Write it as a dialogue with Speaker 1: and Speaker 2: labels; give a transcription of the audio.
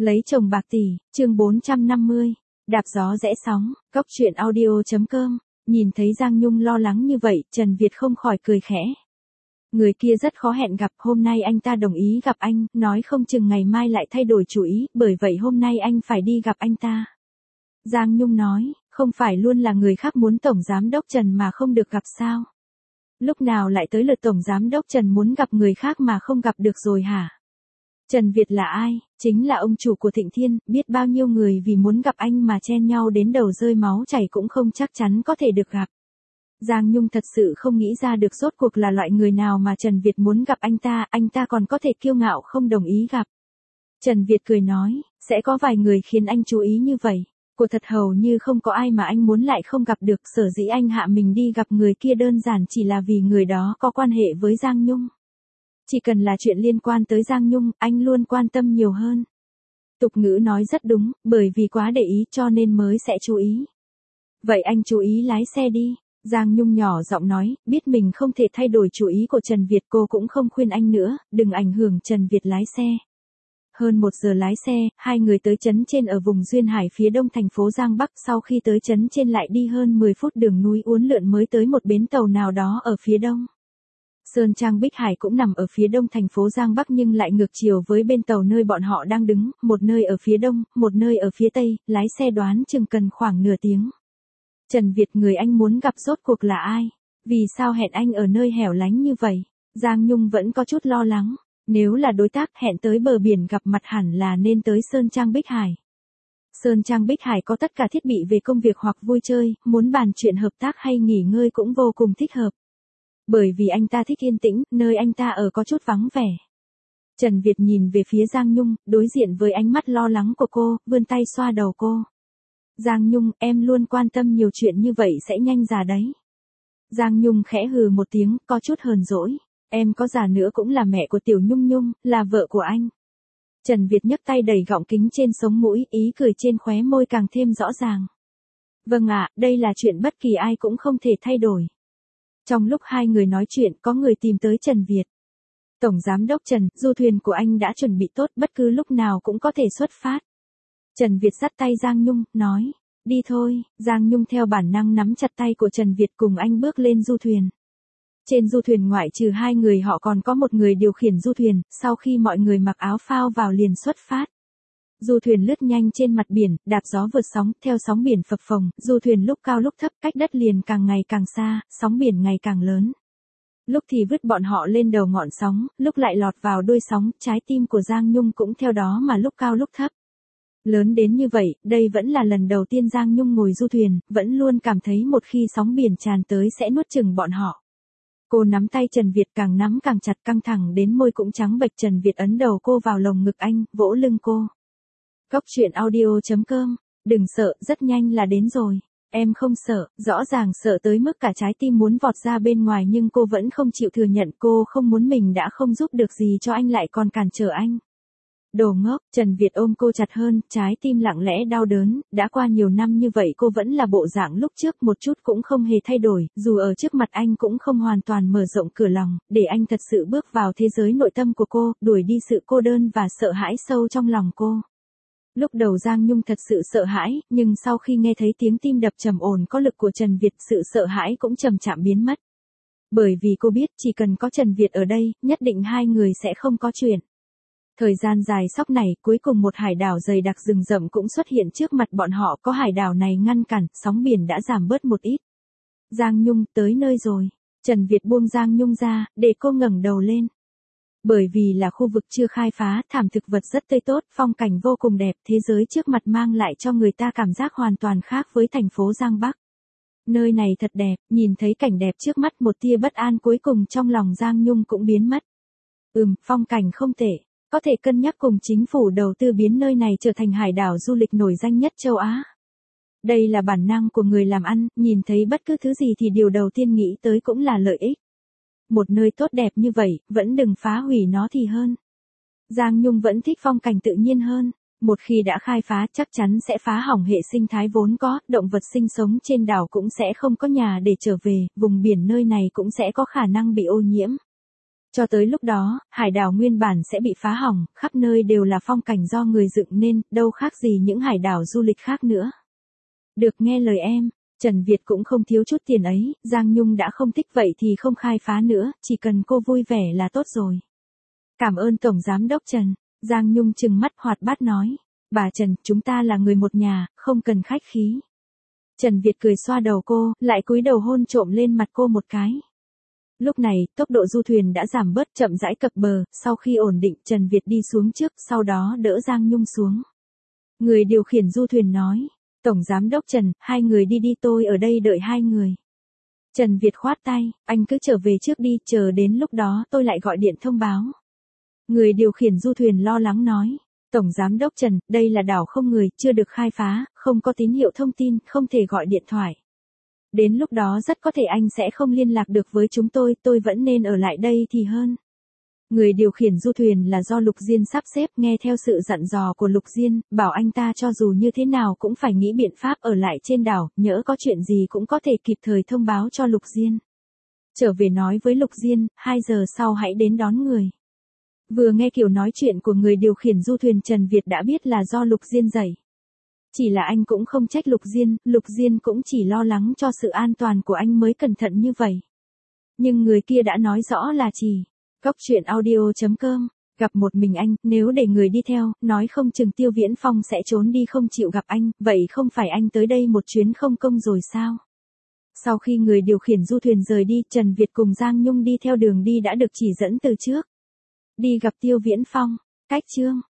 Speaker 1: Lấy chồng bạc tỷ, chương 450. Đạp gió rẽ sóng, cốc truyện audio.com. Nhìn thấy Giang Nhung lo lắng như vậy, Trần Việt không khỏi cười khẽ. Người kia rất khó hẹn gặp, hôm nay anh ta đồng ý gặp anh, nói không chừng ngày mai lại thay đổi chủ ý, bởi vậy hôm nay anh phải đi gặp anh ta. Giang Nhung nói, không phải luôn là người khác muốn Tổng Giám đốc Trần mà không được gặp sao? Lúc nào lại tới lượt Tổng Giám đốc Trần muốn gặp người khác mà không gặp được rồi hả? Trần Việt là ai? Chính là ông chủ của Thịnh Thiên, biết bao nhiêu người vì muốn gặp anh mà chen nhau đến đầu rơi máu chảy cũng không chắc chắn có thể được gặp. Giang Nhung thật sự không nghĩ ra được rốt cuộc là loại người nào mà Trần Việt muốn gặp anh ta còn có thể kiêu ngạo không đồng ý gặp. Trần Việt cười nói, sẽ có vài người khiến anh chú ý như vậy. Của thật hầu như không có ai mà anh muốn lại không gặp được, sở dĩ anh hạ mình đi gặp người kia đơn giản chỉ là vì người đó có quan hệ với Giang Nhung. Chỉ cần là chuyện liên quan tới Giang Nhung, anh luôn quan tâm nhiều hơn. Tục ngữ nói rất đúng, bởi vì quá để ý cho nên mới sẽ chú ý. Vậy anh chú ý lái xe đi. Giang Nhung nhỏ giọng nói, biết mình không thể thay đổi chủ ý của Trần Việt, cô cũng không khuyên anh nữa, đừng ảnh hưởng Trần Việt lái xe. Hơn 1 giờ lái xe, hai người tới trấn trên ở vùng Duyên Hải phía đông thành phố Giang Bắc, sau khi tới trấn trên lại đi hơn 10 phút đường núi uốn lượn mới tới một bến tàu nào đó ở phía đông. Sơn Trang Bích Hải cũng nằm ở phía đông thành phố Giang Bắc nhưng lại ngược chiều với bên tàu nơi bọn họ đang đứng, một nơi ở phía đông, một nơi ở phía tây, lái xe đoán chừng cần khoảng nửa tiếng. Trần Việt, người anh muốn gặp rốt cuộc là ai? Vì sao hẹn anh ở nơi hẻo lánh như vậy? Giang Nhung vẫn có chút lo lắng. Nếu là đối tác hẹn tới bờ biển gặp mặt hẳn là nên tới Sơn Trang Bích Hải. Sơn Trang Bích Hải có tất cả thiết bị về công việc hoặc vui chơi, muốn bàn chuyện hợp tác hay nghỉ ngơi cũng vô cùng thích hợp. Bởi vì anh ta thích yên tĩnh, nơi anh ta ở có chút vắng vẻ. Trần Việt nhìn về phía Giang Nhung, đối diện với ánh mắt lo lắng của cô, vươn tay xoa đầu cô. Giang Nhung, em luôn quan tâm nhiều chuyện như vậy sẽ nhanh già đấy. Giang Nhung khẽ hừ một tiếng, có chút hờn dỗi. Em có già nữa cũng là mẹ của Tiểu Nhung Nhung, là vợ của anh. Trần Việt nhấc tay đẩy gọng kính trên sống mũi, ý cười trên khóe môi càng thêm rõ ràng. Vâng ạ, đây là chuyện bất kỳ ai cũng không thể thay đổi. Trong lúc hai người nói chuyện, có người tìm tới Trần Việt. Tổng Giám đốc Trần, du thuyền của anh đã chuẩn bị tốt, bất cứ lúc nào cũng có thể xuất phát. Trần Việt dắt tay Giang Nhung, nói, đi thôi. Giang Nhung theo bản năng nắm chặt tay của Trần Việt cùng anh bước lên du thuyền. Trên du thuyền ngoại trừ hai người họ còn có một người điều khiển du thuyền, sau khi mọi người mặc áo phao vào liền xuất phát. Du thuyền lướt nhanh trên mặt biển, đạp gió vượt sóng, theo sóng biển phập phồng, du thuyền lúc cao lúc thấp, cách đất liền càng ngày càng xa, sóng biển ngày càng lớn. Lúc thì vứt bọn họ lên đầu ngọn sóng, lúc lại lọt vào đuôi sóng, trái tim của Giang Nhung cũng theo đó mà lúc cao lúc thấp. Lớn đến như vậy, đây vẫn là lần đầu tiên Giang Nhung ngồi du thuyền, vẫn luôn cảm thấy một khi sóng biển tràn tới sẽ nuốt chửng bọn họ. Cô nắm tay Trần Việt càng nắm càng chặt, căng thẳng đến môi cũng trắng bệch. Trần Việt ấn đầu cô vào lồng ngực anh, vỗ lưng cô. Cốc truyện audio.com. Đừng sợ, rất nhanh là đến rồi. Em không sợ, rõ ràng sợ tới mức cả trái tim muốn vọt ra bên ngoài nhưng cô vẫn không chịu thừa nhận, cô không muốn mình đã không giúp được gì cho anh lại còn cản trở anh. Đồ ngốc. Trần Việt ôm cô chặt hơn, trái tim lặng lẽ đau đớn, đã qua nhiều năm như vậy cô vẫn là bộ dạng lúc trước, một chút cũng không hề thay đổi, dù ở trước mặt anh cũng không hoàn toàn mở rộng cửa lòng, để anh thật sự bước vào thế giới nội tâm của cô, đuổi đi sự cô đơn và sợ hãi sâu trong lòng cô. Lúc đầu Giang Nhung thật sự sợ hãi, nhưng sau khi nghe thấy tiếng tim đập trầm ổn có lực của Trần Việt, sự sợ hãi cũng chậm chạp biến mất. Bởi vì cô biết chỉ cần có Trần Việt ở đây, nhất định hai người sẽ không có chuyện. Thời gian dài sóc này, cuối cùng một hải đảo dày đặc rừng rậm cũng xuất hiện trước mặt bọn họ, có hải đảo này ngăn cản, sóng biển đã giảm bớt một ít. Giang Nhung, tới nơi rồi. Trần Việt buông Giang Nhung ra, để cô ngẩng đầu lên. Bởi vì là khu vực chưa khai phá, thảm thực vật rất tươi tốt, phong cảnh vô cùng đẹp, thế giới trước mặt mang lại cho người ta cảm giác hoàn toàn khác với thành phố Giang Bắc. Nơi này thật đẹp, nhìn thấy cảnh đẹp trước mắt, một tia bất an cuối cùng trong lòng Giang Nhung cũng biến mất. Phong cảnh không tệ. Có thể cân nhắc cùng chính phủ đầu tư biến nơi này trở thành hải đảo du lịch nổi danh nhất châu Á. Đây là bản năng của người làm ăn, nhìn thấy bất cứ thứ gì thì điều đầu tiên nghĩ tới cũng là lợi ích. Một nơi tốt đẹp như vậy, vẫn đừng phá hủy nó thì hơn. Giang Nhung vẫn thích phong cảnh tự nhiên hơn. Một khi đã khai phá chắc chắn sẽ phá hỏng hệ sinh thái vốn có, động vật sinh sống trên đảo cũng sẽ không có nhà để trở về, vùng biển nơi này cũng sẽ có khả năng bị ô nhiễm. Cho tới lúc đó, hải đảo nguyên bản sẽ bị phá hỏng, khắp nơi đều là phong cảnh do người dựng nên, đâu khác gì những hải đảo du lịch khác nữa. Được nghe lời em, Trần Việt cũng không thiếu chút tiền ấy, Giang Nhung đã không thích vậy thì không khai phá nữa, chỉ cần cô vui vẻ là tốt rồi. Cảm ơn Tổng Giám đốc Trần, Giang Nhung trừng mắt hoạt bát nói. Bà Trần, chúng ta là người một nhà, không cần khách khí. Trần Việt cười xoa đầu cô, lại cúi đầu hôn trộm lên mặt cô một cái. Lúc này, tốc độ du thuyền đã giảm bớt chậm rãi cập bờ, sau khi ổn định Trần Việt đi xuống trước, sau đó đỡ Giang Nhung xuống. Người điều khiển du thuyền nói, Tổng Giám đốc Trần, hai người đi đi tôi ở đây đợi hai người. Trần Việt khoát tay, anh cứ trở về trước đi, chờ đến lúc đó tôi lại gọi điện thông báo. Người điều khiển du thuyền lo lắng nói, Tổng Giám đốc Trần, đây là đảo không người, chưa được khai phá, không có tín hiệu thông tin, không thể gọi điện thoại. Đến lúc đó rất có thể anh sẽ không liên lạc được với chúng tôi vẫn nên ở lại đây thì hơn. Người điều khiển du thuyền là do Lục Diên sắp xếp, nghe theo sự dặn dò của Lục Diên, bảo anh ta cho dù như thế nào cũng phải nghĩ biện pháp ở lại trên đảo, nhỡ có chuyện gì cũng có thể kịp thời thông báo cho Lục Diên. Trở về nói với Lục Diên, 2 giờ sau hãy đến đón người. Vừa nghe kiểu nói chuyện của người điều khiển du thuyền, Trần Việt đã biết là do Lục Diên dạy. Chỉ là anh cũng không trách Lục Diên cũng chỉ lo lắng cho sự an toàn của anh mới cẩn thận như vậy. Nhưng người kia đã nói rõ là chỉ. Goctruyện.audio.com, gặp một mình anh, nếu để người đi theo, nói không chừng Tiêu Viễn Phong sẽ trốn đi không chịu gặp anh, vậy không phải anh tới đây một chuyến không công rồi sao? Sau khi người điều khiển du thuyền rời đi, Trần Việt cùng Giang Nhung đi theo đường đi đã được chỉ dẫn từ trước. Đi gặp Tiêu Viễn Phong, cách chương